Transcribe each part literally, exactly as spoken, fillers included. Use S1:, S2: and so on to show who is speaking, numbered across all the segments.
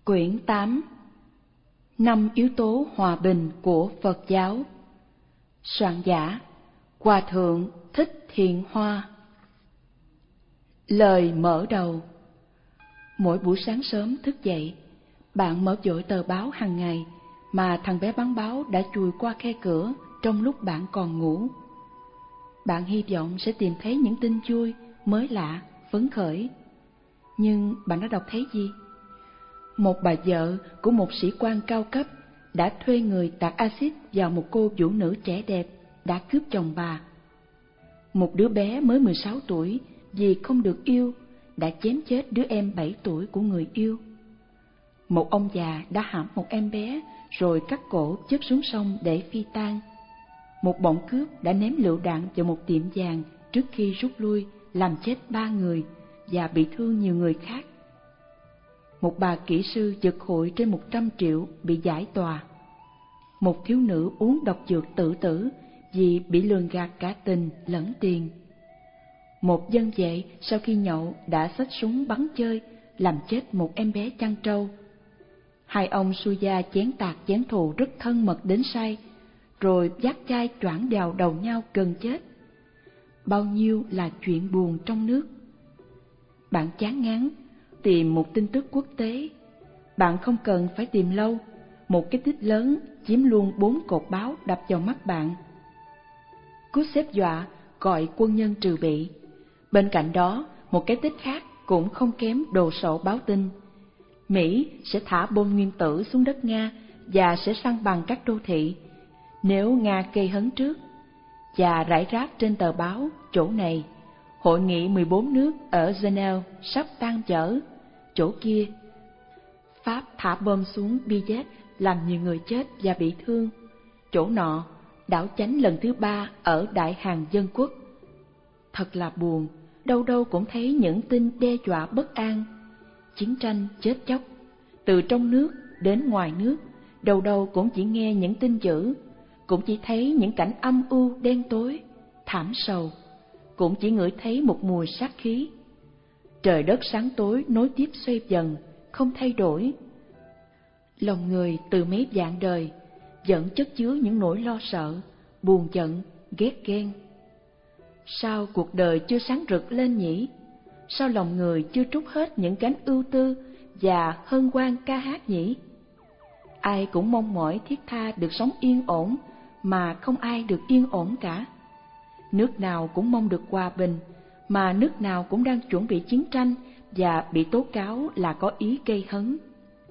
S1: Quyển tám. Năm yếu tố hòa bình của Phật giáo. Soạn giả: Hòa thượng Thích Thiện Hoa. Lời mở đầu. Mỗi buổi sáng sớm thức dậy, bạn mở vội tờ báo hàng ngày mà thằng bé bán báo đã chùi qua khe cửa trong lúc bạn còn ngủ. Bạn hy vọng sẽ tìm thấy những tin vui, mới lạ, phấn khởi. Nhưng bạn đã đọc thấy gì? Một bà vợ của một sĩ quan cao cấp đã thuê người tạt axit vào một cô vũ nữ trẻ đẹp đã cướp chồng bà. Một đứa bé mới mười sáu tuổi vì không được yêu đã chém chết đứa em bảy tuổi của người yêu. Một ông già đã hãm một em bé rồi cắt cổ chất xuống sông để phi tang. Một bọn cướp đã ném lựu đạn vào một tiệm vàng trước khi rút lui, làm chết ba người và bị thương nhiều người khác. Một bà kỹ sư giật hụi trên một trăm triệu bị giải tòa. Một thiếu nữ uống độc dược tự tử vì bị lường gạt cả tình lẫn tiền. Một dân vệ sau khi nhậu đã xách súng bắn chơi, làm chết một em bé chăn trâu. Hai ông xui gia chén tạc chén thù rất thân mật đến say, rồi vác chai choảng vào đầu nhau gần chết. Bao nhiêu là chuyện buồn trong nước. Bạn chán ngán tìm một tin tức quốc tế. Bạn không cần phải tìm lâu, một cái tích lớn chiếm luôn bốn cột báo đập vào mắt bạn. Cú xếp dọa gọi quân nhân trừ bị. Bên cạnh đó, một cái tích khác cũng không kém đồ sộ báo tin. Mỹ sẽ thả bom nguyên tử xuống đất Nga và sẽ săn bằng các đô thị nếu Nga gây hấn trước. Và rải rác trên tờ báo chỗ này, hội nghị mười bốn nước ở Geneva sắp tan vỡ. Chỗ kia, Pháp thả bom xuống Bijet làm nhiều người chết và bị thương. Chỗ nọ, đảo chánh lần thứ ba ở Đại Hàn Dân Quốc. Thật là buồn, đâu đâu cũng thấy những tin đe dọa bất an. Chiến tranh chết chóc, từ trong nước đến ngoài nước, đâu đâu cũng chỉ nghe những tin dữ, cũng chỉ thấy những cảnh âm u đen tối, thảm sầu, cũng chỉ ngửi thấy một mùi sát khí. Trời đất sáng tối nối tiếp xoay dần, không thay đổi. Lòng người từ mấy vạn đời vẫn chất chứa những nỗi lo sợ, buồn giận, ghét ghen. Sao cuộc đời chưa sáng rực lên nhỉ? Sao lòng người chưa trút hết những gánh ưu tư và hân hoan ca hát nhỉ? Ai cũng mong mỏi thiết tha được sống yên ổn, mà không ai được yên ổn cả. Nước nào cũng mong được hòa bình, mà nước nào cũng đang chuẩn bị chiến tranh và bị tố cáo là có ý gây hấn.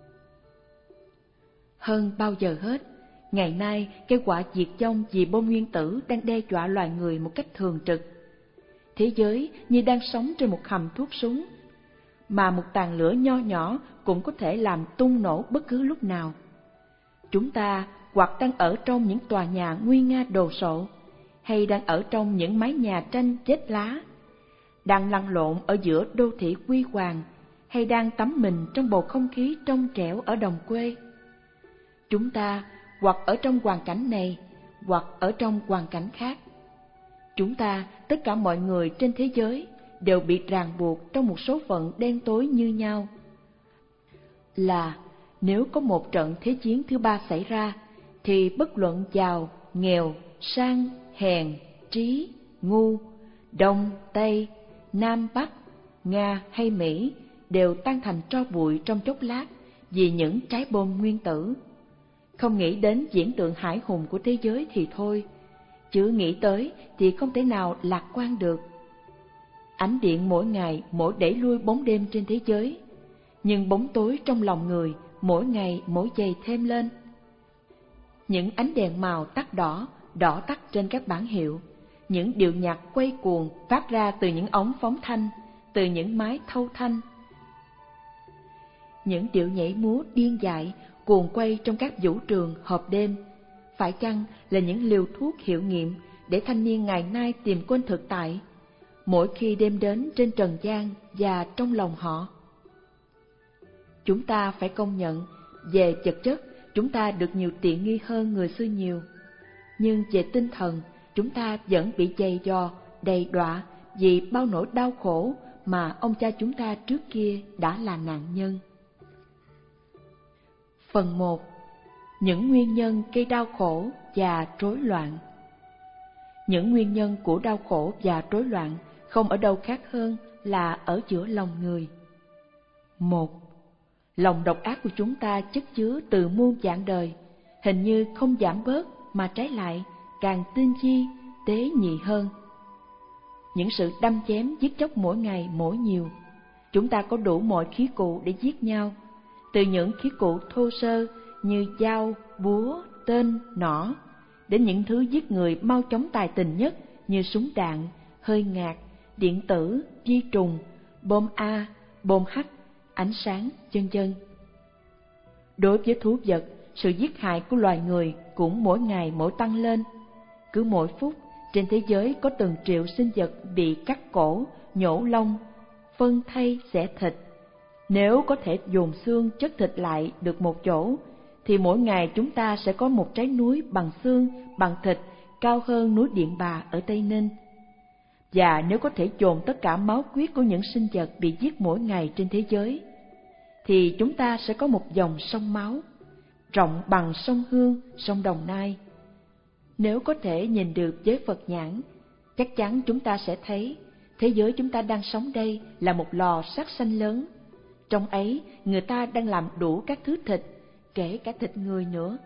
S1: Hơn bao giờ hết, ngày nay cái họa diệt vong vì bom nguyên tử đang đe dọa loài người một cách thường trực. Thế giới như đang sống trên một hầm thuốc súng, mà một tàn lửa nho nhỏ cũng có thể làm tung nổ bất cứ lúc nào. Chúng ta hoặc đang ở trong những tòa nhà nguy nga đồ sộ, hay đang ở trong những mái nhà tranh chết lá, đang lăn lộn ở giữa đô thị huy hoàng, hay đang tắm mình trong bầu không khí trong trẻo ở đồng quê. Chúng ta hoặc ở trong hoàn cảnh này, hoặc ở trong hoàn cảnh khác. Chúng ta, tất cả mọi người trên thế giới, đều bị ràng buộc trong một số phận đen tối như nhau. Là nếu có một trận thế chiến thứ ba xảy ra, thì bất luận giàu, nghèo, sang, hèn, trí, ngu, đông, tây, nam, bắc, Nga hay Mỹ đều tan thành tro bụi trong chốc lát vì những trái bom nguyên tử. Không nghĩ đến diễn tượng hải hùng của thế giới thì thôi, chứ nghĩ tới thì không thể nào lạc quan được. Ánh điện mỗi ngày mỗi đẩy lui bóng đêm trên thế giới, nhưng bóng tối trong lòng người mỗi ngày mỗi dày thêm lên. Những ánh đèn màu tắt đỏ, đỏ tắt trên các bảng hiệu, những điệu nhạc quay cuồng phát ra từ những ống phóng thanh, từ những máy thâu thanh. Những điệu nhảy múa điên dại cuồng quay trong các vũ trường họp đêm, phải chăng là những liều thuốc hiệu nghiệm để thanh niên ngày nay tìm quên thực tại, mỗi khi đêm đến trên trần gian và trong lòng họ? Chúng ta phải công nhận, về vật chất chúng ta được nhiều tiện nghi hơn người xưa nhiều, nhưng về tinh thần chúng ta vẫn bị dày dò, đầy đọa vì bao nỗi đau khổ mà ông cha chúng ta trước kia đã là nạn nhân. Phần một. Những nguyên nhân gây đau khổ và rối loạn. Những nguyên nhân của đau khổ và rối loạn không ở đâu khác hơn là ở giữa lòng người. Một. Lòng độc ác của chúng ta chất chứa từ muôn vạn đời, hình như không giảm bớt mà trái lại càng tinh chi, tế nhị hơn. Những sự đâm chém giết chóc mỗi ngày mỗi nhiều, chúng ta có đủ mọi khí cụ để giết nhau, từ những khí cụ thô sơ như dao, búa, tên, nỏ, đến những thứ giết người mau chóng tài tình nhất như súng đạn, hơi ngạt, điện tử, vi trùng, bom A, bom H, ánh sáng, vân vân. Đối với thú vật, sự giết hại của loài người cũng mỗi ngày mỗi tăng lên. Cứ mỗi phút, trên thế giới có từng triệu sinh vật bị cắt cổ, nhổ lông, phân thây xẻ thịt. Nếu có thể dồn xương chất thịt lại được một chỗ, thì mỗi ngày chúng ta sẽ có một trái núi bằng xương, bằng thịt cao hơn núi Điện Bà ở Tây Ninh. Và nếu có thể dồn tất cả máu huyết của những sinh vật bị giết mỗi ngày trên thế giới, thì chúng ta sẽ có một dòng sông máu, rộng bằng sông Hương, sông Đồng Nai. Nếu có thể nhìn được với Phật nhãn, chắc chắn chúng ta sẽ thấy thế giới chúng ta đang sống đây là một lò sát sanh lớn. Trong ấy, người ta đang làm đủ các thứ thịt, kể cả thịt người nữa.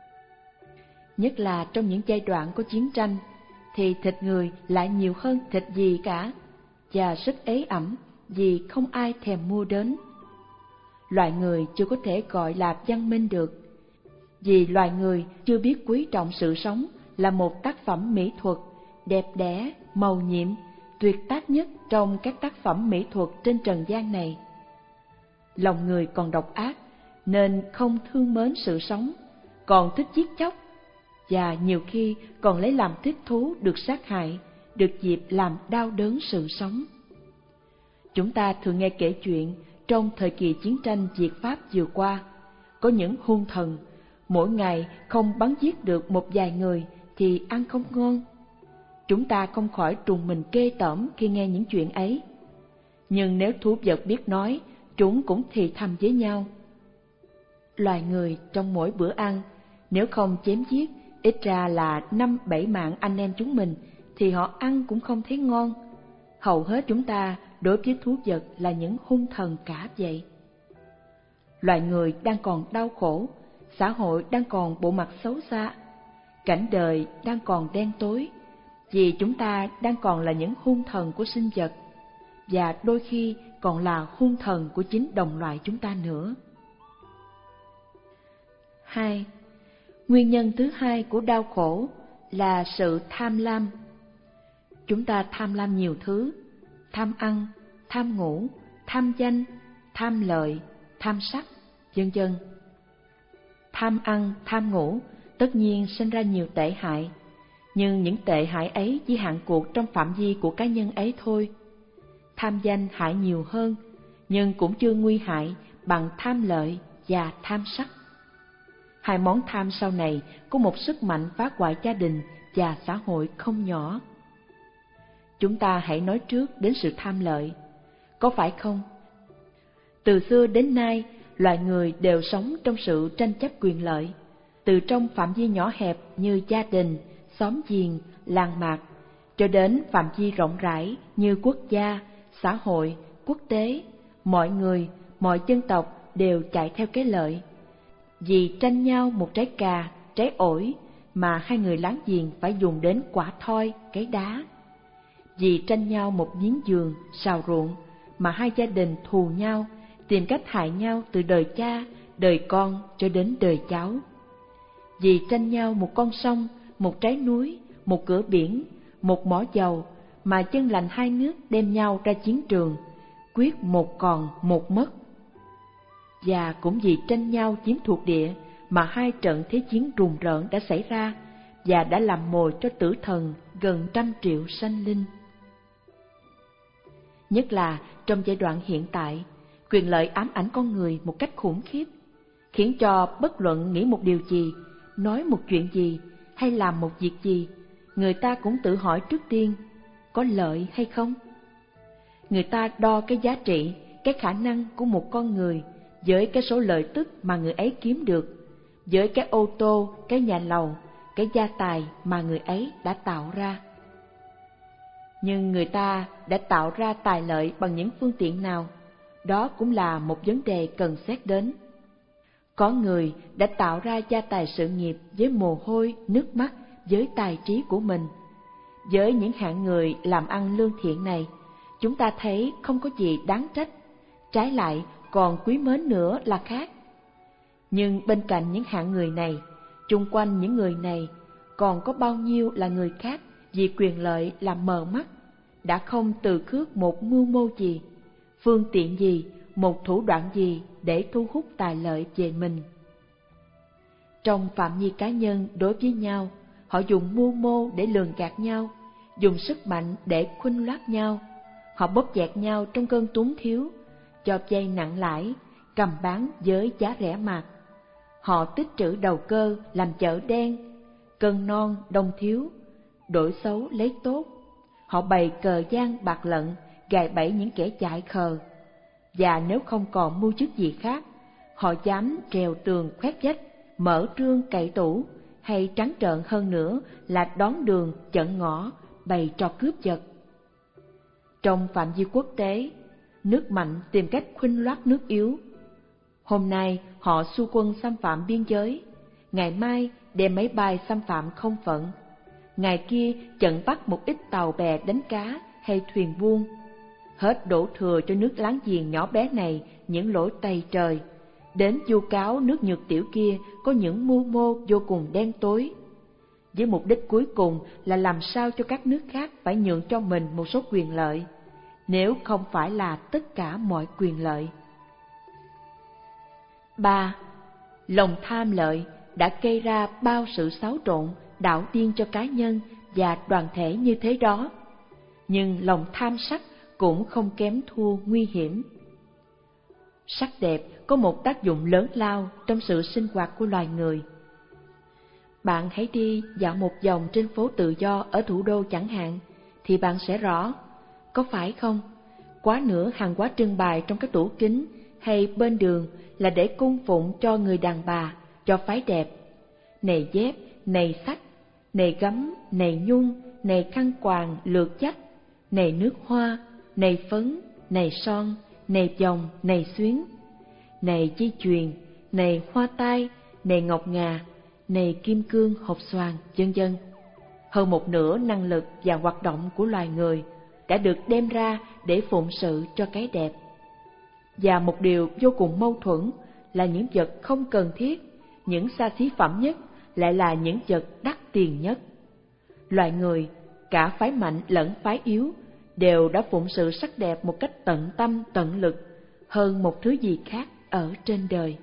S1: Nhất là trong những giai đoạn có chiến tranh, thì thịt người lại nhiều hơn thịt gì cả, và rất ế ẩm vì không ai thèm mua đến. Loài người chưa có thể gọi là văn minh được, vì loài người chưa biết quý trọng sự sống là một tác phẩm mỹ thuật đẹp đẽ, màu nhiệm, tuyệt tác nhất trong các tác phẩm mỹ thuật trên trần gian này. Lòng người còn độc ác nên không thương mến sự sống, còn thích giết chóc, và nhiều khi còn lấy làm thích thú được sát hại, được dịp làm đau đớn sự sống. Chúng ta thường nghe kể chuyện trong thời kỳ chiến tranh Việt Pháp vừa qua, có những hung thần mỗi ngày không bắn giết được một vài người thì ăn không ngon. Chúng ta không khỏi trùng mình ghê tởm khi nghe những chuyện ấy. Nhưng nếu thú vật biết nói, chúng cũng thì thầm với nhau. Loài người trong mỗi bữa ăn, nếu không chém giết ít ra là năm bảy mạng anh em chúng mình, thì họ ăn cũng không thấy ngon. Hầu hết chúng ta đối với thú vật là những hung thần cả vậy. Loài người đang còn đau khổ, xã hội đang còn bộ mặt xấu xa, cảnh đời đang còn đen tối, vì chúng ta đang còn là những hung thần của sinh vật, và đôi khi còn là hung thần của chính đồng loại chúng ta nữa. Hai. Nguyên nhân thứ hai của đau khổ là sự tham lam. Chúng ta tham lam nhiều thứ: tham ăn, tham ngủ, tham danh, tham lợi, tham sắc, vân vân. Tham ăn, tham ngủ tất nhiên sinh ra nhiều tệ hại, nhưng những tệ hại ấy chỉ hạn cuộc trong phạm vi của cá nhân ấy thôi. Tham danh hại nhiều hơn, nhưng cũng chưa nguy hại bằng tham lợi và tham sắc. Hai món tham sau này có một sức mạnh phá hoại gia đình và xã hội không nhỏ. Chúng ta hãy nói trước đến sự tham lợi, có phải không? Từ xưa đến nay, loài người đều sống trong sự tranh chấp quyền lợi, từ trong phạm vi nhỏ hẹp như gia đình, xóm giềng, làng mạc, cho đến phạm vi rộng rãi như quốc gia, xã hội, quốc tế. Mọi người, mọi dân tộc đều chạy theo cái lợi. Vì tranh nhau một trái cà, trái ổi mà hai người láng giềng phải dùng đến quả thoi, cái đá. Vì tranh nhau một miếng giường, sào ruộng mà hai gia đình thù nhau, tìm cách hại nhau từ đời cha, đời con cho đến đời cháu. Vì tranh nhau một con sông, một trái núi, một cửa biển, một mỏ dầu mà chân lành hai nước đem nhau ra chiến trường, quyết một còn một mất. Và cũng vì tranh nhau chiếm thuộc địa mà hai trận thế chiến rùng rợn đã xảy ra và đã làm mồi cho tử thần gần trăm triệu sanh linh. Nhất là trong giai đoạn hiện tại, quyền lợi ám ảnh con người một cách khủng khiếp, khiến cho bất luận nghĩ một điều gì, nói một chuyện gì hay làm một việc gì, người ta cũng tự hỏi trước tiên, có lợi hay không? Người ta đo cái giá trị, cái khả năng của một con người với cái số lợi tức mà người ấy kiếm được, với cái ô tô, cái nhà lầu, cái gia tài mà người ấy đã tạo ra. Nhưng người ta đã tạo ra tài lợi bằng những phương tiện nào? Đó cũng là một vấn đề cần xét đến. Có người đã tạo ra gia tài sự nghiệp với mồ hôi, nước mắt, với tài trí của mình. Với những hạng người làm ăn lương thiện này, chúng ta thấy không có gì đáng trách, trái lại còn quý mến nữa là khác. Nhưng bên cạnh những hạng người này, chung quanh những người này, còn có bao nhiêu là người khác vì quyền lợi làm mờ mắt, đã không từ khước một mưu mô gì, phương tiện gì, một thủ đoạn gì để thu hút tài lợi về mình. Trong phạm vi cá nhân đối với nhau, họ dùng mưu mô để lường gạt nhau, dùng sức mạnh để khuynh loát nhau, họ bóp dẹt nhau trong cơn túng thiếu, cho vay nặng lãi, cầm bán với giá rẻ mạt. Họ tích trữ đầu cơ làm chợ đen, cân non đông thiếu, đổi xấu lấy tốt. Họ bày cờ gian bạc lận, gài bẫy những kẻ dại khờ. Và nếu không còn mưu chức gì khác, họ dám trèo tường khoét vách, mở trương cậy tủ, hay trắng trợn hơn nữa là đón đường chặn ngõ, bày trò cướp giật. Trong phạm vi quốc tế, nước mạnh tìm cách khuynh loát nước yếu. Hôm nay họ xu quân xâm phạm biên giới, ngày mai đem máy bay xâm phạm không phận, ngày kia chặn bắt một ít tàu bè đánh cá hay thuyền buôn, hết đổ thừa cho nước láng giềng nhỏ bé này những lỗi tày trời, đến vu cáo nước nhược tiểu kia có những mưu mô vô cùng đen tối, với mục đích cuối cùng là làm sao cho các nước khác phải nhượng cho mình một số quyền lợi, nếu không phải là tất cả mọi quyền lợi. ba. Lòng tham lợi đã gây ra bao sự xáo trộn, đảo điên cho cá nhân và đoàn thể như thế đó, nhưng lòng tham sắc cũng không kém thua nguy hiểm. Sắc đẹp có một tác dụng lớn lao trong sự sinh hoạt của loài người. Bạn hãy đi dạo một vòng trên phố Tự Do ở thủ đô chẳng hạn, thì bạn sẽ rõ, có phải không? Quá nửa hàng hóa trưng bày trong các tủ kính hay bên đường là để cung phụng cho người đàn bà, cho phái đẹp. Này dép, này sách, này gấm, này nhung, này khăn quàng lượt dắt, này nước hoa, này phấn, này son, này vòng, này xuyến, này dây chuyền, này hoa tai, này ngọc ngà, này kim cương hộp xoàn, vân vân. Hơn một nửa năng lực và hoạt động của loài người đã được đem ra để phụng sự cho cái đẹp. Và một điều vô cùng mâu thuẫn là những vật không cần thiết, những xa xí phẩm nhất lại là những vật đắt tiền nhất. Loài người, cả phái mạnh lẫn phái yếu, đều đã phụng sự sắc đẹp một cách tận tâm tận lực hơn một thứ gì khác ở trên đời.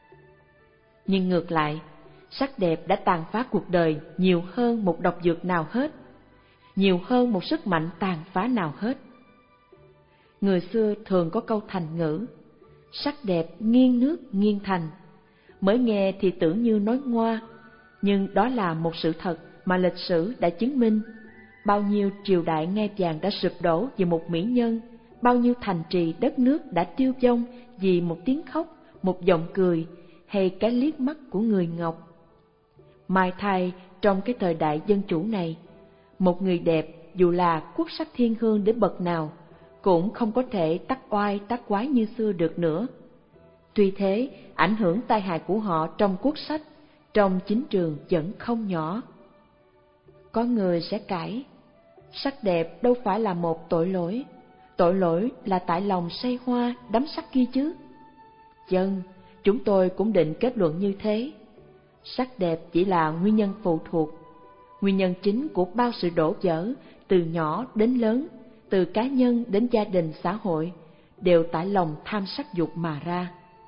S1: Nhưng ngược lại, sắc đẹp đã tàn phá cuộc đời nhiều hơn một độc dược nào hết, nhiều hơn một sức mạnh tàn phá nào hết. Người xưa thường có câu thành ngữ, sắc đẹp nghiêng nước nghiêng thành. Mới nghe thì tưởng như nói ngoa, nhưng đó là một sự thật mà lịch sử đã chứng minh. Bao nhiêu triều đại ngai vàng đã sụp đổ vì một mỹ nhân, bao nhiêu thành trì đất nước đã tiêu vong vì một tiếng khóc, một giọng cười hay cái liếc mắt của người ngọc. Mai thay, trong cái thời đại dân chủ này, một người đẹp dù là quốc sắc thiên hương đến bậc nào cũng không có thể tắc oai tắc quái như xưa được nữa. Tuy thế, ảnh hưởng tai hại của họ trong quốc sách, trong chính trường vẫn không nhỏ. Có người sẽ cãi, sắc đẹp đâu phải là một tội lỗi, tội lỗi là tại lòng say hoa đắm sắc kia chứ. Vâng, chúng tôi cũng định kết luận như thế. Sắc đẹp chỉ là nguyên nhân phụ thuộc, nguyên nhân chính của bao sự đổ vỡ, từ nhỏ đến lớn, từ cá nhân đến gia đình xã hội, đều tại lòng tham sắc dục mà ra.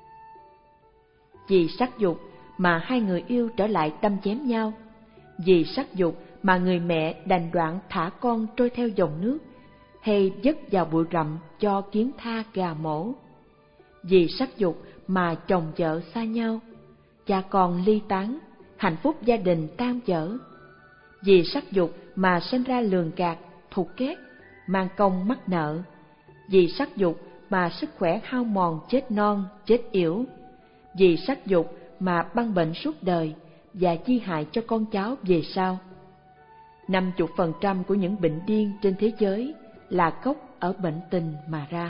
S1: Vì sắc dục mà hai người yêu trở lại đâm chém nhau, vì sắc dục mà người mẹ đành đoạn thả con trôi theo dòng nước, hay dứt vào bụi rậm cho kiến tha gà mổ. Vì sắc dục mà chồng vợ xa nhau, cha con ly tán, hạnh phúc gia đình tan vỡ. Vì sắc dục mà sinh ra lường gạt, thục ghét, mang công mắc nợ. Vì sắc dục
S2: mà sức khỏe hao mòn chết non, chết yểu, vì sắc dục mà băng bệnh suốt đời và chi hại cho con cháu về sau. năm mươi phần trăm của những bệnh điên trên thế giới là gốc ở bệnh tình mà ra.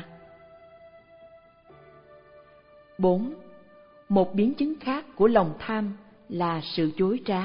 S2: bốn. Một biến chứng khác của lòng tham là sự dối trá.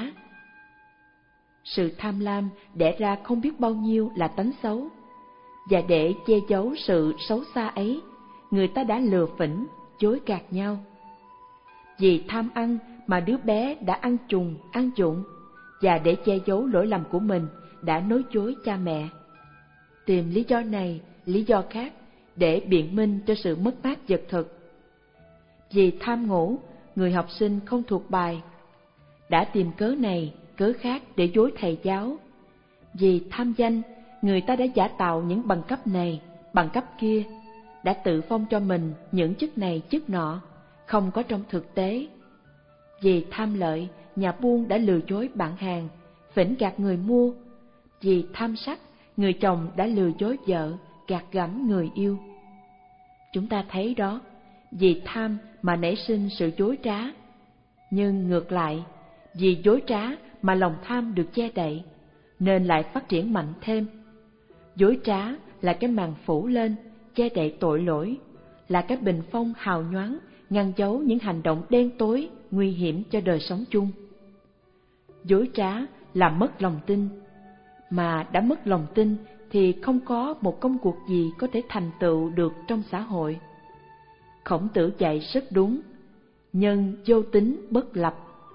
S2: Sự tham lam đẻ ra không biết bao nhiêu là tánh xấu, và để che giấu sự xấu xa ấy, người ta đã lừa phỉnh, dối gạt nhau. Vì tham ăn mà đứa bé đã ăn trùng, ăn trụng, và để che giấu lỗi lầm của mình đã nói dối cha mẹ. Tìm lý do này, lý do khác để biện minh cho sự mất mát vật thực. Vì tham ngủ, người học sinh không thuộc bài, đã tìm cớ này, cớ khác để dối thầy giáo. Vì tham danh, người ta đã giả tạo những bằng cấp này, bằng cấp kia, đã tự phong cho mình những chức này chức nọ, không có trong thực tế. Vì tham lợi, nhà buôn đã lừa dối bạn hàng, phỉnh gạt người mua. Vì tham sắc, người chồng đã lừa dối vợ, gạt gẫm người yêu. Chúng ta thấy đó, vì tham mà nảy sinh sự dối trá. Nhưng ngược lại, vì dối trá mà lòng tham được che đậy, nên lại phát triển mạnh thêm. Dối trá là cái màn phủ lên, che đậy tội lỗi, là cái bình phong hào nhoáng, ngăn giấu những hành động đen tối, nguy hiểm cho đời sống chung. Dối trá là mất lòng tin, mà đã mất lòng tin thì không có một công cuộc gì có thể thành tựu được trong xã hội. Khổng Tử dạy rất đúng, nhân vô tính bất lập.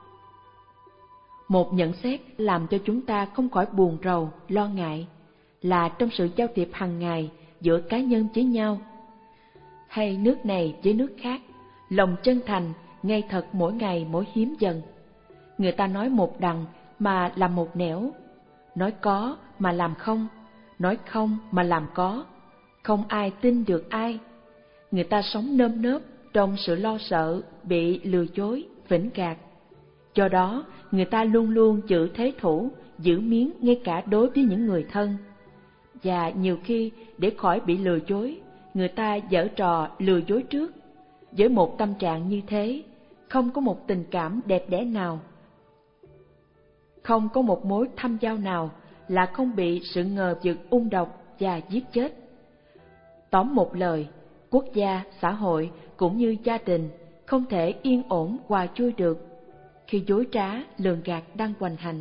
S2: Một nhận xét làm cho chúng ta không khỏi buồn rầu, lo ngại là trong sự giao tiếp hàng ngày giữa cá nhân với nhau, hay nước này với nước khác, lòng chân thành, ngay thật mỗi ngày mỗi hiếm dần. Người ta nói một đằng mà làm một nẻo, nói có mà làm không, nói không mà làm có, không ai tin được ai. Người ta sống nơm nớp trong sự lo sợ bị lừa dối, phỉnh gạt. Do đó, người ta luôn luôn giữ thế thủ, giữ miếng ngay cả đối với những người thân. Và nhiều khi, để khỏi bị lừa dối, người ta giở trò lừa dối trước. Với một tâm trạng như thế, không có một tình cảm đẹp đẽ nào, không có một mối thâm giao nào là không bị sự ngờ vực ung độc và giết chết. Tóm một lời, quốc gia, xã hội cũng như gia đình không thể yên ổn hòa vui được khi dối trá, lường gạt đang hoành hành.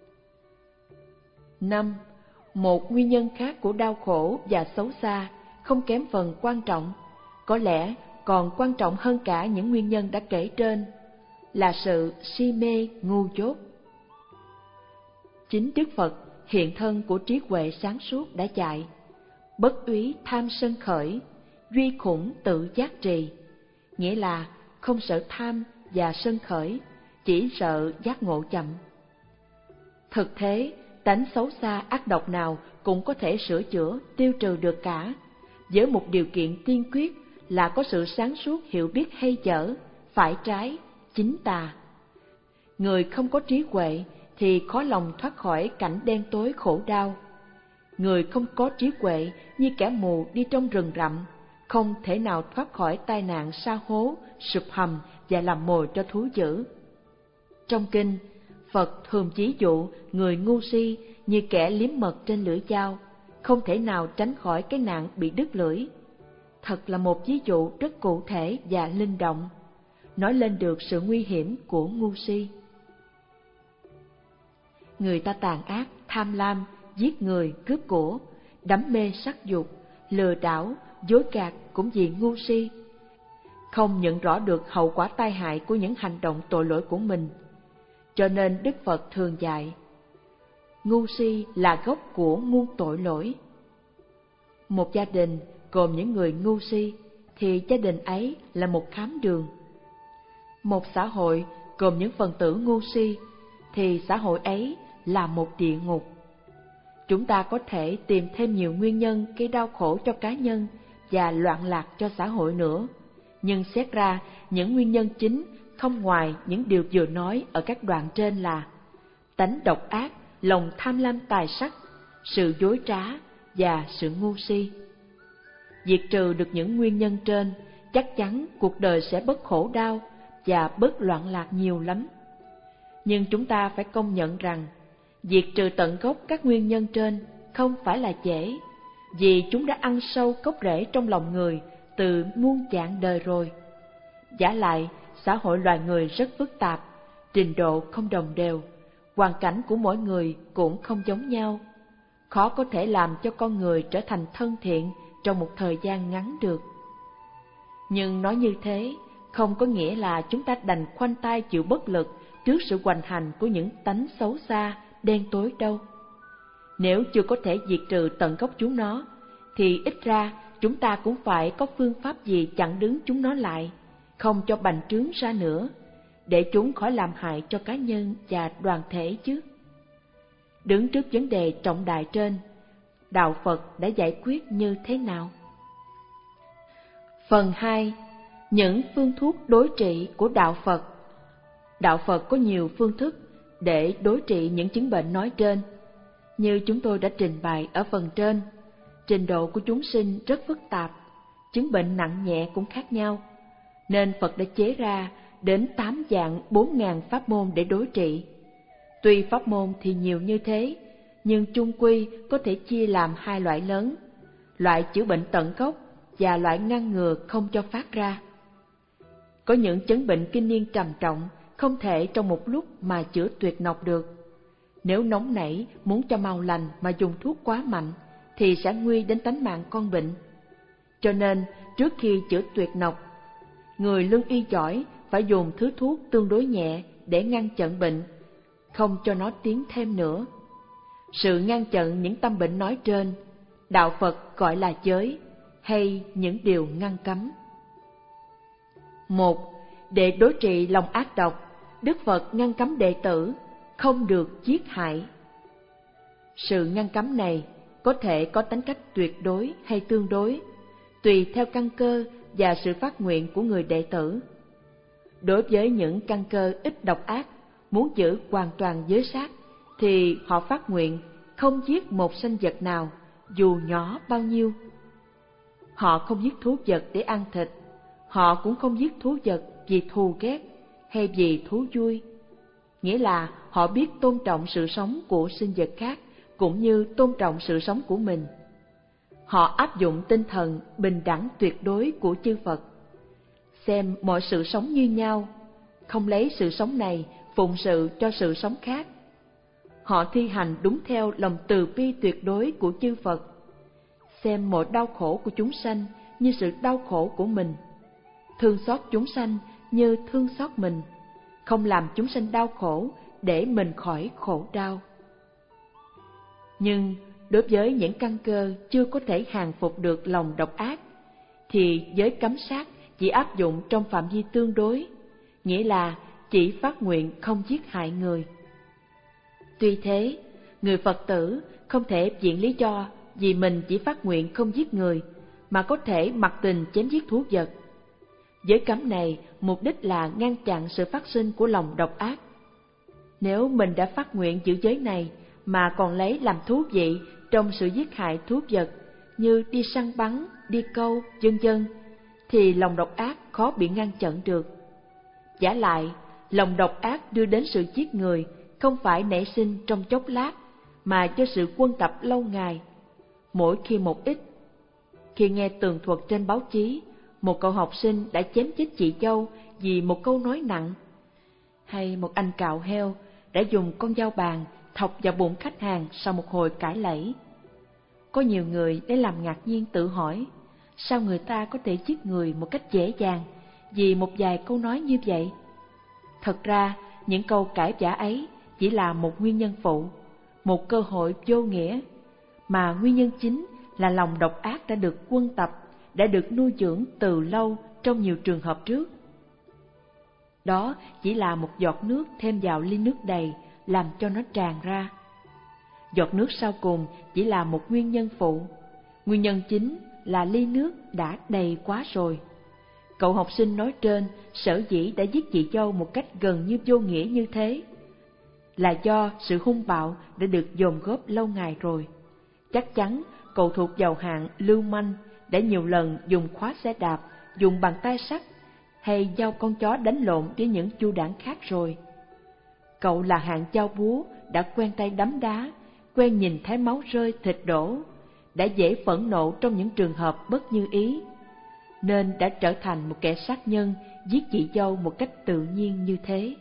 S2: năm. Một nguyên nhân khác của đau khổ và xấu xa không kém phần quan trọng, có lẽ còn quan trọng hơn cả những nguyên nhân đã kể trên, là sự si mê ngu dốt. Chính Đức Phật, hiện thân của trí huệ sáng suốt, đã dạy: bất úy tham sân khởi, duy khủng tự giác trì, nghĩa là không sợ tham và sân khởi, chỉ sợ giác ngộ chậm. Thực thế, tánh xấu xa ác độc nào cũng có thể sửa chữa, tiêu trừ được cả, với một điều kiện tiên quyết là có sự sáng suốt hiểu biết hay dở, phải trái, chính tà. Người không có trí huệ thì khó lòng thoát khỏi cảnh đen tối khổ đau. Người không có trí huệ như kẻ mù đi trong rừng rậm, không thể nào thoát khỏi tai nạn sa hố, sụp hầm và làm mồi cho thú dữ. Trong kinh, Phật thường ví dụ người ngu si như kẻ liếm mật trên lưỡi dao, không thể nào tránh khỏi cái nạn bị đứt lưỡi. Thật là một ví dụ rất cụ thể và linh động, nói lên được sự nguy hiểm của ngu si. Người ta tàn ác, tham lam, giết người, cướp của, đắm mê sắc dục, lừa đảo, dối gạt cũng vì ngu si, không nhận rõ được hậu quả tai hại của những hành động tội lỗi của mình. Cho nên Đức Phật thường dạy, ngu si là gốc của muôn tội lỗi. Một gia đình gồm những người ngu si thì gia đình ấy là một khám đường. Một xã hội gồm những phần tử ngu si thì xã hội ấy là một địa ngục. Chúng ta có thể tìm thêm nhiều nguyên nhân gây đau khổ cho cá nhân và loạn lạc cho xã hội nữa, nhưng xét ra những nguyên nhân chính không ngoài những điều vừa nói ở các đoạn trên là tánh độc ác, lòng tham lam tài sắc, sự dối trá và sự ngu si. Diệt trừ được những nguyên nhân trên, chắc chắn cuộc đời sẽ bớt khổ đau và bớt loạn lạc nhiều lắm. Nhưng chúng ta phải công nhận rằng, diệt trừ tận gốc các nguyên nhân trên không phải là dễ, vì chúng đã ăn sâu gốc rễ trong lòng người từ muôn vạn đời rồi. Vả lại, xã hội loài người rất phức tạp, trình độ không đồng đều, hoàn cảnh của mỗi người cũng không giống nhau, khó có thể làm cho con người trở thành thân thiện trong một thời gian ngắn được. Nhưng nói như thế không có nghĩa là chúng ta đành khoanh tay chịu bất lực trước sự hoành hành của những tánh xấu xa, đen tối đâu. Nếu chưa có thể diệt trừ tận gốc chúng nó, thì ít ra chúng ta cũng phải có phương pháp gì chặn đứng chúng nó lại, không cho bành trướng ra nữa, để chúng khỏi làm hại cho cá nhân và đoàn thể chứ. Đứng trước vấn đề trọng đại trên, Đạo Phật đã giải quyết như thế nào? Phần hai. Những phương thuốc đối trị của Đạo Phật. Đạo Phật có nhiều phương thức để đối trị những chứng bệnh nói trên. Như chúng tôi đã trình bày ở phần trên, trình độ của chúng sinh rất phức tạp, chứng bệnh nặng nhẹ cũng khác nhau, nên Phật đã chế ra đến tám dạng bốn ngàn pháp môn để đối trị. Tuy pháp môn thì nhiều như thế, nhưng chung quy có thể chia làm hai loại lớn, loại chữa bệnh tận gốc và loại ngăn ngừa không cho phát ra. Có những chứng bệnh kinh niên trầm trọng không thể trong một lúc mà chữa tuyệt nọc được. Nếu nóng nảy muốn cho mau lành mà dùng thuốc quá mạnh thì sẽ nguy đến tánh mạng con bệnh. Cho nên trước khi chữa tuyệt nọc, người lương y giỏi phải dùng thứ thuốc tương đối nhẹ để ngăn chặn bệnh, không cho nó tiến thêm nữa. Sự ngăn chặn những tâm bệnh nói trên, Đạo Phật gọi là giới, hay những điều ngăn cấm. Một. Để đối trị lòng ác độc, Đức Phật ngăn cấm đệ tử không được giết hại. Sự ngăn cấm này có thể có tính cách tuyệt đối hay tương đối, tùy theo căn cơ và sự phát nguyện của người đệ tử. Đối với những căn cơ ít độc ác, muốn giữ hoàn toàn giới sát, thì họ phát nguyện không giết một sinh vật nào, dù nhỏ bao nhiêu. Họ không giết thú vật để ăn thịt, họ cũng không giết thú vật vì thù ghét hay vì thú vui. Nghĩa là họ biết tôn trọng sự sống của sinh vật khác cũng như tôn trọng sự sống của mình. Họ áp dụng tinh thần bình đẳng tuyệt đối của chư Phật, xem mọi sự sống như nhau, không lấy sự sống này phụng sự cho sự sống khác. Họ thi hành đúng theo lòng từ bi tuyệt đối của chư Phật, xem mọi đau khổ của chúng sanh như sự đau khổ của mình, thương xót chúng sanh như thương xót mình, không làm chúng sanh đau khổ để mình khỏi khổ đau. Nhưng đối với những căn cơ chưa có thể hàng phục được lòng độc ác, thì giới cấm sát chỉ áp dụng trong phạm vi tương đối, nghĩa là chỉ phát nguyện không giết hại người. Tuy thế, người Phật tử không thể viện lý do vì mình chỉ phát nguyện không giết người mà có thể mặc tình chém giết thú vật. Giới cấm này mục đích là ngăn chặn sự phát sinh của lòng độc ác. Nếu mình đã phát nguyện giữ giới này mà còn lấy làm thú vị trong sự giết hại thú vật như đi săn bắn, đi câu, vân vân, thì lòng độc ác khó bị ngăn chặn được. Vả lại, lòng độc ác đưa đến sự giết người không phải nảy sinh trong chốc lát, mà do sự quân tập lâu ngày, mỗi khi một ít. Khi nghe tường thuật trên báo chí, một cậu học sinh đã chém chết chị dâu vì một câu nói nặng, hay một anh cạo heo đã dùng con dao bàn thọc vào bụng khách hàng sau một hồi cãi lẫy. Có nhiều người để làm ngạc nhiên tự hỏi, sao người ta có thể giết người một cách dễ dàng vì một vài câu nói như vậy? Thật ra, những câu cãi vã ấy chỉ là một nguyên nhân phụ, một cơ hội vô nghĩa, mà nguyên nhân chính là lòng độc ác đã được quân tập, đã được nuôi dưỡng từ lâu trong nhiều trường hợp trước. Đó chỉ là một giọt nước thêm vào ly nước đầy làm cho nó tràn ra. Giọt nước sau cùng chỉ là một nguyên nhân phụ, nguyên nhân chính là ly nước đã đầy quá rồi. Cậu học sinh nói trên sở dĩ đã giết chị dâu một cách gần như vô nghĩa như thế, là do sự hung bạo đã được dồn góp lâu ngày rồi. Chắc chắn cậu thuộc vào hạng lưu manh đã nhiều lần dùng khóa xe đạp, dùng bàn tay sắt hay dao con chó đánh lộn với những chu đảng khác rồi. Cậu là hạng dao búa, đã quen tay đấm đá, quen nhìn thấy máu rơi thịt đổ, đã dễ phẫn nộ trong những trường hợp bất như ý, nên đã trở thành một kẻ sát nhân giết chị dâu một cách tự nhiên như thế.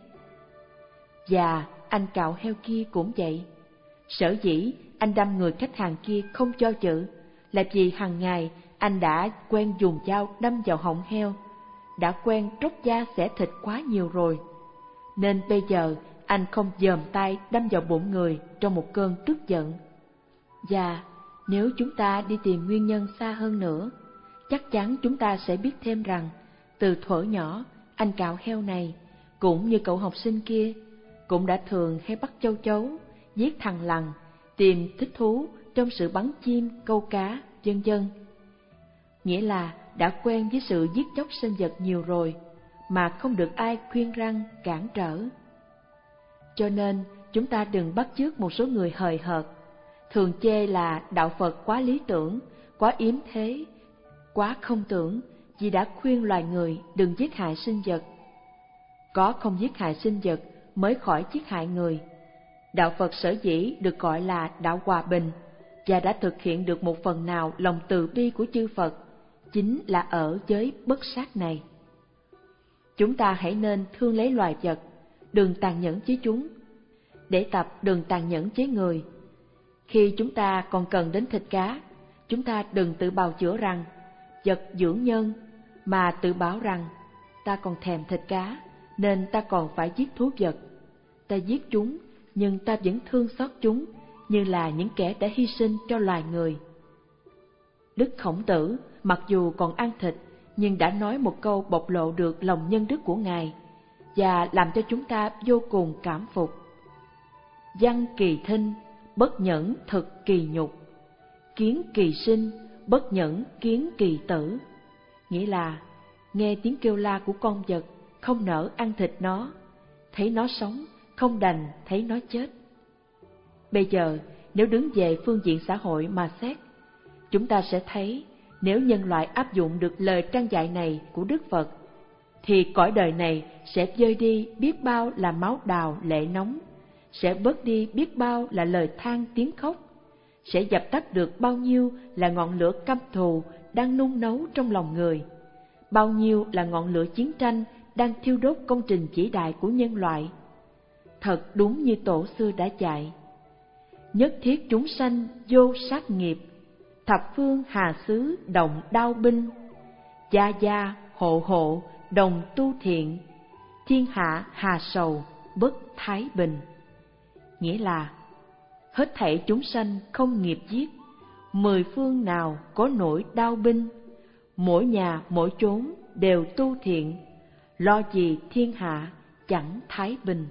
S2: Và anh cạo heo kia cũng vậy. Sở dĩ anh đâm người khách hàng kia không cho chữ là vì hàng ngày anh đã quen dùng dao đâm vào họng heo, đã quen tróc da xẻ thịt quá nhiều rồi, nên bây giờ anh không dòm tay đâm vào bụng người trong một cơn tức giận. Và nếu chúng ta đi tìm nguyên nhân xa hơn nữa, chắc chắn chúng ta sẽ biết thêm rằng từ thuở nhỏ anh cạo heo này, cũng như cậu học sinh kia, cũng đã thường hay bắt châu chấu, giết thằn lằn, tìm thích thú trong sự bắn chim, câu cá, vân vân. Nghĩa là đã quen với sự giết chóc sinh vật nhiều rồi, mà không được ai khuyên răn, cản trở. Cho nên chúng ta đừng bắt chước một số người hời hợt, thường chê là đạo Phật quá lý tưởng, quá yếm thế, quá không tưởng, vì đã khuyên loài người đừng giết hại sinh vật. Có không giết hại sinh vật mới khỏi giết hại người. Đạo Phật sở dĩ được gọi là đạo hòa bình và đã thực hiện được một phần nào lòng từ bi của chư Phật, chính là ở giới bất sát này. Chúng ta hãy nên thương lấy loài vật, đừng tàn nhẫn với chúng, để tập đừng tàn nhẫn với người. Khi chúng ta còn cần đến thịt cá, chúng ta đừng tự bào chữa rằng vật dưỡng nhân, mà tự bảo rằng ta còn thèm thịt cá nên ta còn phải giết thú vật. Ta giết chúng nhưng ta vẫn thương xót chúng như là những kẻ đã hy sinh cho loài người. Đức Khổng Tử mặc dù còn ăn thịt nhưng đã nói một câu bộc lộ được lòng nhân đức của Ngài và làm cho chúng ta vô cùng cảm phục. Văn kỳ thinh, bất nhẫn thực kỳ nhục. Kiến kỳ sinh, bất nhẫn kiến kỳ tử. Nghĩa là nghe tiếng kêu la của con vật, không nỡ ăn thịt nó, thấy nó sống, không đành thấy nó chết. Bây giờ, nếu đứng về phương diện xã hội mà xét, chúng ta sẽ thấy nếu nhân loại áp dụng được lời căn dạy này của Đức Phật, thì cõi đời này sẽ vơi đi biết bao là máu đào lệ nóng, sẽ bớt đi biết bao là lời than tiếng khóc, sẽ dập tắt được bao nhiêu là ngọn lửa căm thù đang nung nấu trong lòng người, bao nhiêu là ngọn lửa chiến tranh đang thiêu đốt công trình vĩ đại của nhân loại. Thật đúng như tổ xưa đã dạy: nhất thiết chúng sanh vô sát nghiệp, thập phương hà xứ đồng đao binh, gia gia hộ hộ đồng tu thiện, thiên hạ hà sầu bất thái bình. Nghĩa là hết thảy chúng sanh không nghiệp giết, mười phương nào có nỗi đao binh, mỗi nhà mỗi chốn đều tu thiện, lo gì thiên hạ chẳng thái bình.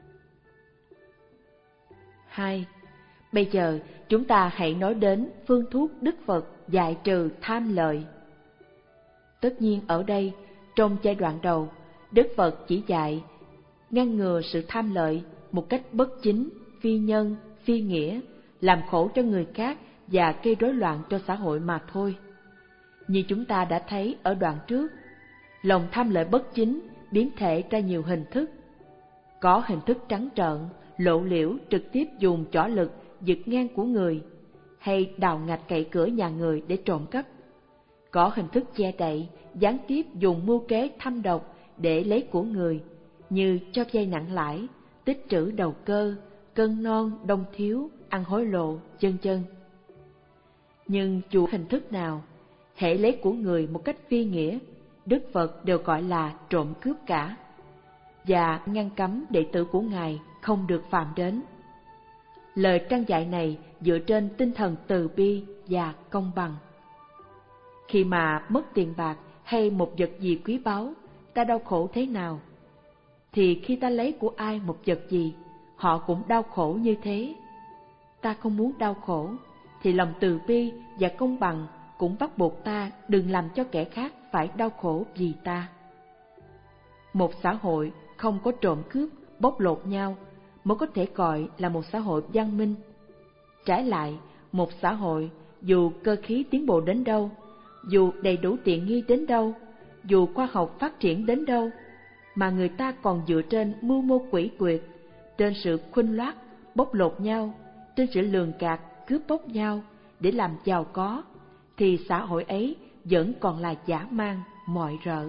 S2: Hai. Bây giờ chúng ta hãy nói đến phương thuốc Đức Phật dạy trừ tham lợi. Tất nhiên ở đây, trong giai đoạn đầu, Đức Phật chỉ dạy ngăn ngừa sự tham lợi một cách bất chính, phi nhân, phi nghĩa, làm khổ cho người khác và gây rối loạn cho xã hội mà thôi. Như chúng ta đã thấy ở đoạn trước, lòng tham lợi bất chính biến thể ra nhiều hình thức. Có hình thức trắng trợn, lộ liễu trực tiếp dùng chỏ lực giật ngang của người, hay đào ngạch cậy cửa nhà người để trộm cắp. Có hình thức che đậy, gián tiếp dùng mưu kế thâm độc để lấy của người, như cho vay nặng lãi, tích trữ đầu cơ, cân non đông thiếu, ăn hối lộ, vân vân. Nhưng dù hình thức nào, hễ lấy của người một cách phi nghĩa, Đức Phật đều gọi là trộm cướp cả, và ngăn cấm đệ tử của Ngài không được phạm đến. Lời căn dạy này dựa trên tinh thần từ bi và công bằng. Khi mà mất tiền bạc hay một vật gì quý báu, ta đau khổ thế nào, thì khi ta lấy của ai một vật gì, họ cũng đau khổ như thế. Ta không muốn đau khổ, thì lòng từ bi và công bằng cũng bắt buộc ta đừng làm cho kẻ khác phải đau khổ vì ta. Một xã hội không có trộm cướp, bóc lột nhau mới có thể gọi là một xã hội văn minh. Trái lại, một xã hội dù cơ khí tiến bộ đến đâu, dù đầy đủ tiện nghi đến đâu, dù khoa học phát triển đến đâu, mà người ta còn dựa trên mưu mô quỷ quyệt, trên sự khuynh loát, bóc lột nhau, trên sự lường gạt, cướp bóc nhau để làm giàu có, thì xã hội ấy vẫn còn là dã man, mọi rợ.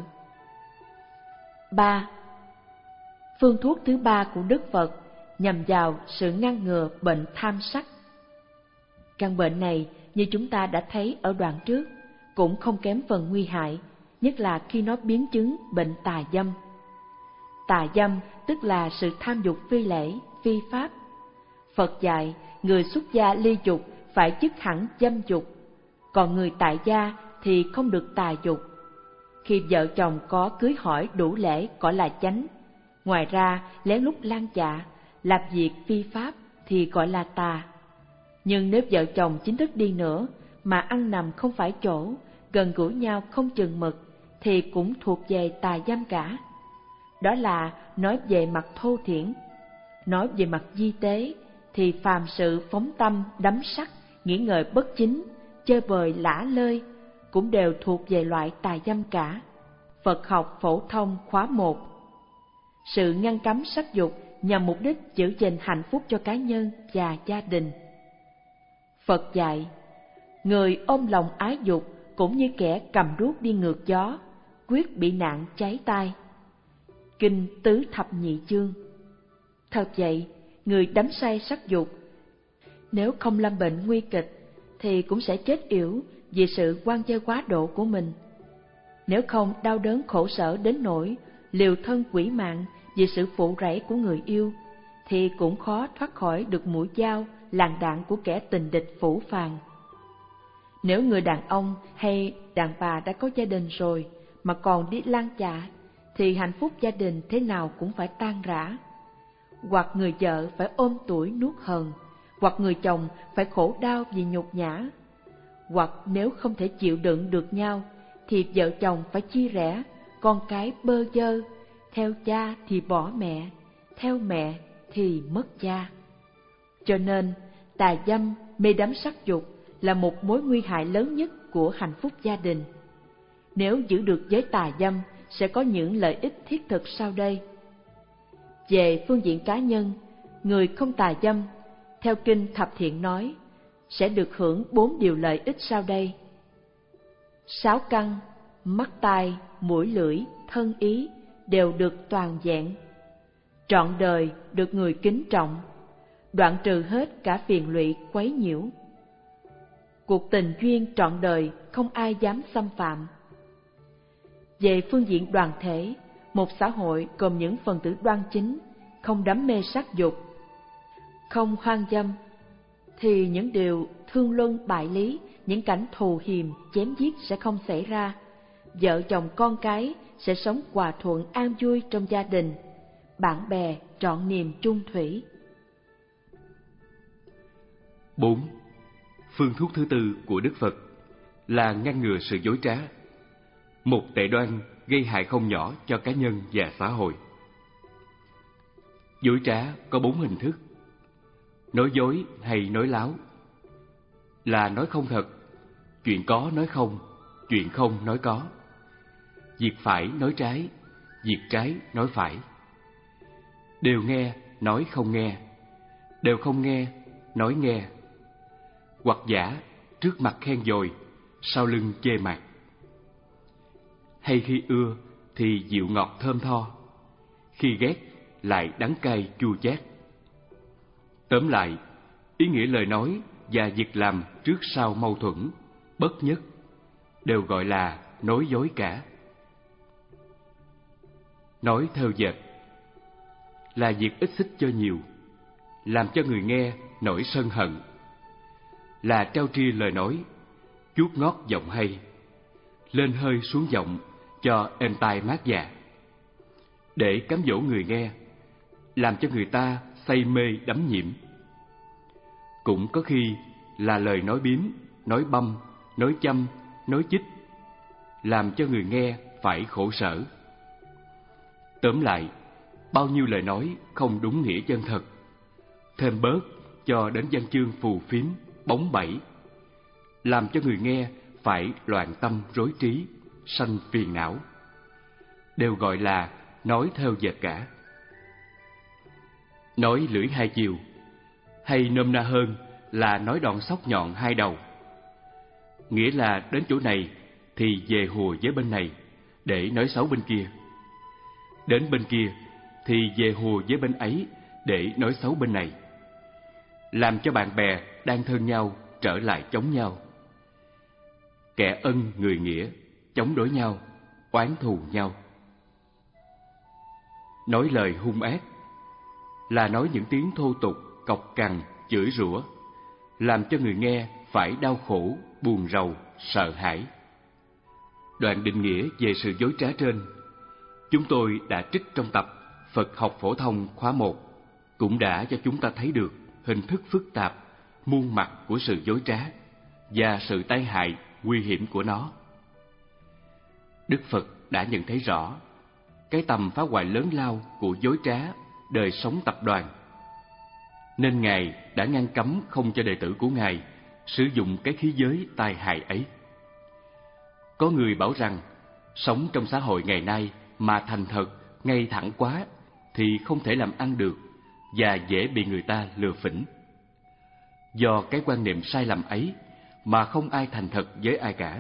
S2: ba. Phương thuốc thứ ba của Đức Phật nhằm vào sự ngăn ngừa bệnh tham sắc. Căn bệnh này, như chúng ta đã thấy ở đoạn trước, cũng không kém phần nguy hại, nhất là khi nó biến chứng bệnh tà dâm. Tà dâm tức là sự tham dục phi lễ, phi pháp. Phật dạy người xuất gia ly dục phải dứt hẳn dâm dục, còn người tại gia thì không được tà dục. Khi vợ chồng có cưới hỏi đủ lễ gọi là chánh, ngoài ra lén lút lan dạ, làm việc phi pháp thì gọi là tà. Nhưng nếu vợ chồng chính thức đi nữa mà ăn nằm không phải chỗ, gần gũi nhau không chừng mực, thì cũng thuộc về tà dâm cả. Đó là nói về mặt thô thiển. Nói về mặt di tế thì phàm sự phóng tâm, đắm sắc, nghĩ ngợi bất chính, chơi bời lả lơi cũng đều thuộc về loại tà dâm cả. Phật học phổ thông khóa một. Sự ngăn cấm sắc dục nhằm mục đích giữ gìn hạnh phúc cho cá nhân và gia đình. Phật dạy, người ôm lòng ái dục cũng như kẻ cầm đuốc đi ngược gió, quyết bị nạn cháy tai. Kinh Tứ Thập Nhị Chương. Thật vậy, người đắm say sắc dục, nếu không lâm bệnh nguy kịch thì cũng sẽ chết yểu vì sự quan chơi quá độ của mình. Nếu không đau đớn khổ sở đến nỗi liều thân quỷ mạng vì sự phụ rẫy của người yêu, thì cũng khó thoát khỏi được mũi dao, làn đạn của kẻ tình địch phũ phàng. Nếu người đàn ông hay đàn bà đã có gia đình rồi mà còn đi lang dạ, thì hạnh phúc gia đình thế nào cũng phải tan rã. Hoặc người vợ phải ôm tuổi nuốt hờn, hoặc người chồng phải khổ đau vì nhục nhã. Hoặc nếu không thể chịu đựng được nhau, thì vợ chồng phải chia rẽ, con cái bơ vơ, theo cha thì bỏ mẹ, theo mẹ thì mất cha. Cho nên, tà dâm, mê đắm sắc dục là một mối nguy hại lớn nhất của hạnh phúc gia đình. Nếu giữ được giới tà dâm, sẽ có những lợi ích thiết thực sau đây. Về phương diện cá nhân, người không tà dâm, theo Kinh Thập Thiện nói, sẽ được hưởng bốn điều lợi ích sau đây. Sáu căn, mắt tai, mũi lưỡi, thân ý đều được toàn vẹn. Trọn đời được người kính trọng, đoạn trừ hết cả phiền lụy quấy nhiễu. Cuộc tình duyên trọn đời không ai dám xâm phạm. Về phương diện đoàn thể, một xã hội gồm những phần tử đoan chính, không đắm mê sắc dục, không hoang dâm, thì những điều thương luân bại lý, những cảnh thù hiềm, chém giết sẽ không xảy ra. Vợ chồng con cái sẽ sống hòa thuận an vui trong gia đình, bạn bè trọn niềm chung thủy.
S3: bốn. Phương thuốc thứ tư của Đức Phật là ngăn ngừa sự dối trá, một tệ đoan gây hại không nhỏ cho cá nhân và xã hội. Dối trá có bốn hình thức: nói dối hay nói láo, là nói không thật, chuyện có nói không, chuyện không nói có, việc phải nói trái, việc trái nói phải, đều nghe nói không nghe, đều không nghe nói nghe, hoặc giả trước mặt khen dồi, sau lưng chê mạc, hay khi ưa thì dịu ngọt thơm tho, khi ghét lại đắng cay chua chát. Tóm lại, ý nghĩa lời nói và việc làm trước sau mâu thuẫn, bất nhất, đều gọi là nói dối cả. Nói theo dệt là việc ích xích cho nhiều, làm cho người nghe nổi sân hận, là trao tri lời nói, chuốt ngót giọng hay, lên hơi xuống giọng cho êm tai mát dạ, để cám dỗ người nghe, làm cho người ta say mê đắm nhiễm. Cũng có khi là lời nói biếm, nói băm, nói châm, nói chích, làm cho người nghe phải khổ sở. Tóm lại, bao nhiêu lời nói không đúng nghĩa chân thật, thêm bớt cho đến văn chương phù phiếm, bóng bẩy, làm cho người nghe phải loạn tâm rối trí, sanh phiền não. Đều gọi là nói theo dệt cả. Nói lưỡi hai chiều, hay nôm na hơn là nói đòn sóc nhọn hai đầu. Nghĩa là đến chỗ này thì về hùa với bên này để nói xấu bên kia. Đến bên kia thì về hùa với bên ấy để nói xấu bên này. Làm cho bạn bè đang thân nhau trở lại chống nhau. Kẻ ân người nghĩa, chống đối nhau, oán thù nhau. Nói lời hung ác là nói những tiếng thô tục, cọc cằn, chửi rủa, làm cho người nghe phải đau khổ, buồn rầu, sợ hãi. Đoạn định nghĩa về sự dối trá trên, chúng tôi đã trích trong tập Phật học phổ thông khóa một, cũng đã cho chúng ta thấy được hình thức phức tạp, muôn mặt của sự dối trá và sự tai hại, nguy hiểm của nó. Đức Phật đã nhận thấy rõ cái tầm phá hoại lớn lao của dối trá đời sống tập đoàn, nên Ngài đã ngăn cấm không cho đệ tử của Ngài sử dụng cái khí giới tai hại ấy. Có người bảo rằng sống trong xã hội ngày nay mà thành thật, ngay thẳng quá thì không thể làm ăn được và dễ bị người ta lừa phỉnh. Do cái quan niệm sai lầm ấy mà không ai thành thật với ai cả.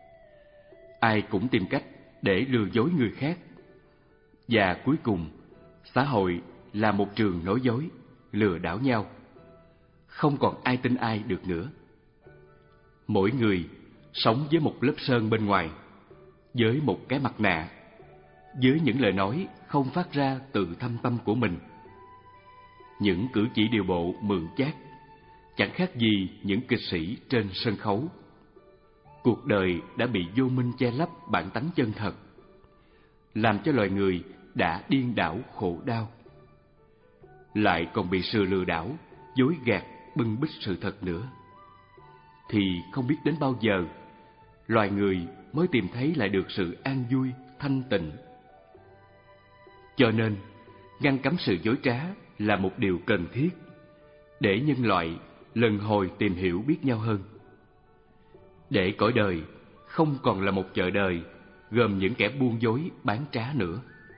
S3: Ai cũng tìm cách để lừa dối người khác. Và cuối cùng, xã hội là một trường nói dối, lừa đảo nhau. Không còn ai tin ai được nữa. Mỗi người sống với một lớp sơn bên ngoài, với một cái mặt nạ, với những lời nói không phát ra từ thâm tâm của mình. Những cử chỉ điều bộ mượn chát, chẳng khác gì những kịch sĩ trên sân khấu. Cuộc đời đã bị vô minh che lấp bản tánh chân thật, làm cho loài người đã điên đảo khổ đau. Lại còn bị sự lừa đảo, dối gạt, bưng bít sự thật nữa. Thì không biết đến bao giờ loài người mới tìm thấy lại được sự an vui, thanh tịnh. Cho nên, ngăn cấm sự dối trá là một điều cần thiết để nhân loại lần hồi tìm hiểu biết nhau hơn. Để cõi đời không còn là một chợ đời gồm những kẻ buôn dối bán trá nữa.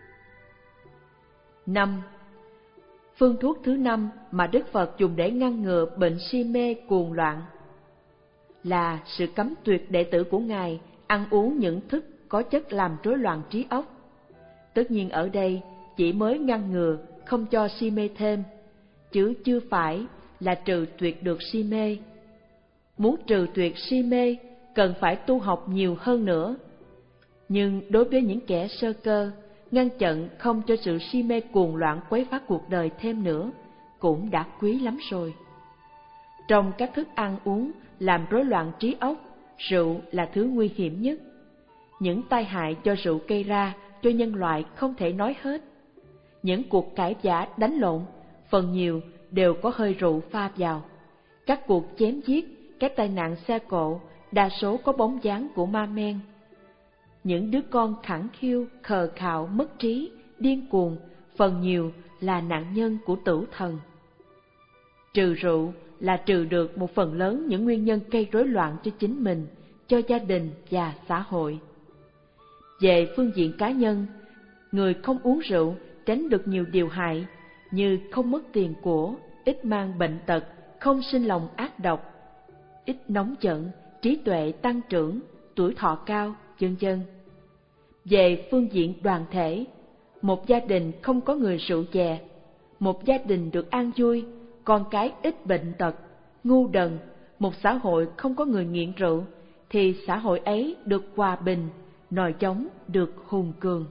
S2: Năm. Phương thuốc thứ năm mà Đức Phật dùng để ngăn ngừa bệnh si mê cuồng loạn là sự cấm tuyệt đệ tử của Ngài ăn uống những thức có chất làm rối loạn trí óc. Tất nhiên ở đây chỉ mới ngăn ngừa không cho si mê thêm, chứ chưa phải là trừ tuyệt được si mê. Muốn trừ tuyệt si mê cần phải tu học nhiều hơn nữa. Nhưng đối với những kẻ sơ cơ, ngăn chặn không cho sự si mê cuồng loạn quấy phá cuộc đời thêm nữa cũng đã quý lắm rồi. Trong các thức ăn uống làm rối loạn trí óc, rượu là thứ nguy hiểm nhất. Những tai hại do rượu gây ra cho nhân loại không thể nói hết. Những cuộc cãi vã đánh lộn, phần nhiều đều có hơi rượu pha vào. Các cuộc chém giết, các tai nạn xe cộ, đa số có bóng dáng của ma men. Những đứa con khẳng khiu, khờ khạo, mất trí, điên cuồng, phần nhiều là nạn nhân của tử thần. Trừ rượu là trừ được một phần lớn những nguyên nhân gây rối loạn cho chính mình, cho gia đình và xã hội. Về phương diện cá nhân, người không uống rượu tránh được nhiều điều hại như không mất tiền của, ít mang bệnh tật, không sinh lòng ác độc, ít nóng giận, trí tuệ tăng trưởng, tuổi thọ cao, vân vân. Về phương diện đoàn thể, một gia đình không có người rượu chè, một gia đình được an vui, con cái ít bệnh tật, ngu đần, một xã hội không có người nghiện rượu, thì xã hội ấy được hòa bình, nòi giống được hùng cường.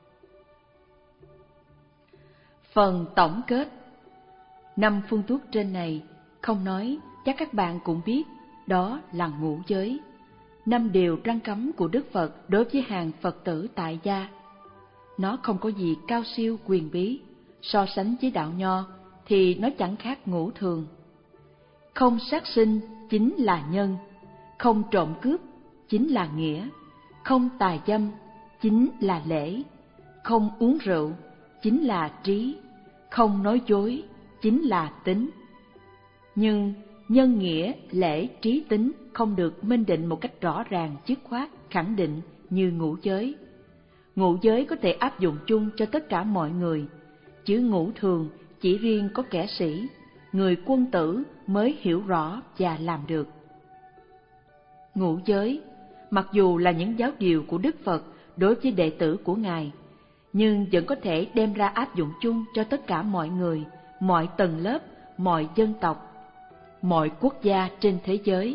S1: Phần tổng kết. Năm phương thuốc trên này, không nói, chắc các bạn cũng biết, đó là ngũ giới. Năm điều răn cấm của Đức Phật đối với hàng Phật tử tại gia. Nó không có gì cao siêu quyền bí, so sánh với đạo Nho thì nó chẳng khác ngũ thường. Không sát sinh chính là nhân, không trộm cướp chính là nghĩa, không tà dâm chính là lễ, không uống rượu chính là trí, không nói dối chính là tính. Nhưng
S2: nhân nghĩa, lễ, trí tính không được minh định một cách rõ ràng, dứt khoát, khẳng định như ngũ giới. Ngũ giới có thể áp dụng chung cho tất cả mọi người, chứ ngũ thường chỉ riêng có kẻ sĩ, người quân tử mới hiểu rõ và làm được. Ngũ giới, mặc dù là những giáo điều của Đức Phật đối với đệ tử của Ngài, nhưng vẫn có thể đem ra áp dụng chung cho tất cả mọi người, mọi tầng lớp, mọi dân tộc, mọi quốc gia trên thế giới.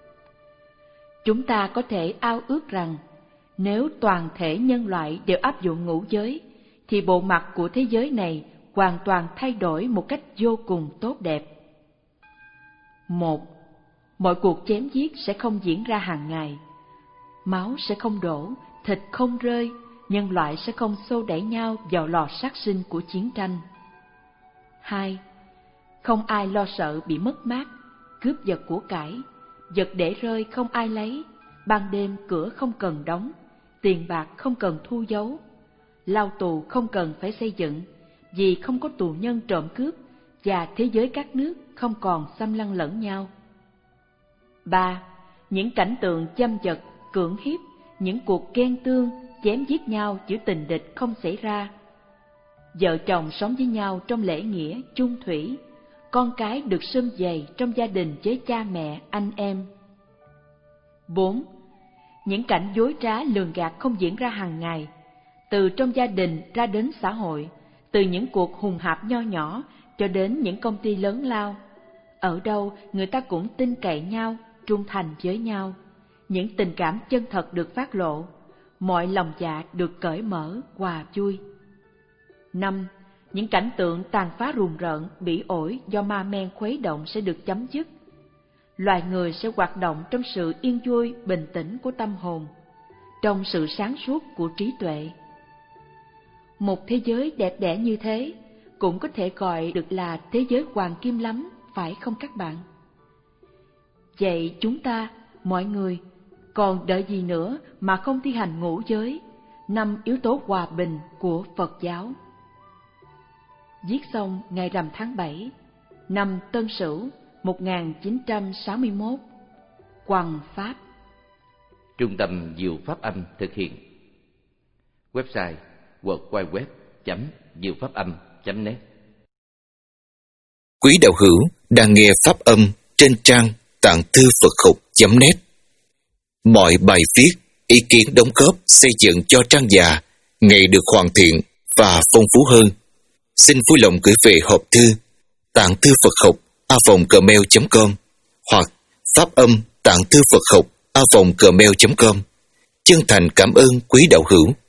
S2: Chúng ta có thể ao ước rằng nếu toàn thể nhân loại đều áp dụng ngũ giới, thì bộ mặt của thế giới này hoàn toàn thay đổi một cách vô cùng tốt đẹp. Một, mọi cuộc chém giết sẽ không diễn ra hàng ngày. Máu sẽ không đổ, thịt không rơi, nhân loại sẽ không xô đẩy nhau vào lò sát sinh của chiến tranh. Hai, không ai lo sợ bị mất mát, cướp giật của cải, vật để rơi không ai lấy, ban đêm cửa không cần đóng, tiền bạc không cần thu giấu, lao tù không cần phải xây dựng, vì không có tù nhân trộm cướp, và thế giới các nước không còn xâm lăng lẫn nhau. Ba, những cảnh tượng châm chật, cưỡng hiếp, những cuộc ghen tương, chém giết nhau giữa tình địch không xảy ra. Vợ chồng sống với nhau trong lễ nghĩa, chung thủy, con cái được sum vầy trong gia đình với cha mẹ, anh em. Bốn, những cảnh dối trá lường gạt không diễn ra hàng ngày, từ trong gia đình ra đến xã hội, từ những cuộc hùng hạp nho nhỏ cho đến những công ty lớn lao. Ở đâu người ta cũng tin cậy nhau, trung thành với nhau, những tình cảm chân thật được phát lộ, mọi lòng dạ được cởi mở, hòa vui. Năm, những cảnh tượng tàn phá rùng rợn, bỉ ổi do ma men khuấy động sẽ được chấm dứt. Loài người sẽ hoạt động trong sự yên vui, bình tĩnh của tâm hồn, trong sự sáng suốt của trí tuệ. Một thế giới đẹp đẽ như thế cũng có thể gọi được là thế giới hoàng kim lắm, phải không các bạn? Vậy chúng ta, mọi người, còn đợi gì nữa mà không thi hành ngũ giới, năm yếu tố hòa bình của Phật giáo? Viết xong ngày rằm tháng bảy, năm Tân Sửu một nghìn chín trăm sáu mươi mốt, Hoằng Pháp.
S4: Trung tâm Diệu Pháp Âm thực hiện. Website w w w chấm diệu pháp âm chấm net.
S5: Quý đạo hữu đang nghe Pháp âm trên trang tạng thư Phật học chấm net. Mọi bài viết, ý kiến đóng góp xây dựng cho trang già ngày được hoàn thiện và phong phú hơn. Xin vui lòng gửi về hộp thư tạng thư Phật học a vòng gmail chấm com hoặc pháp âm tạng thư Phật học a vòng gmail chấm com. Chân thành cảm ơn quý đạo hữu.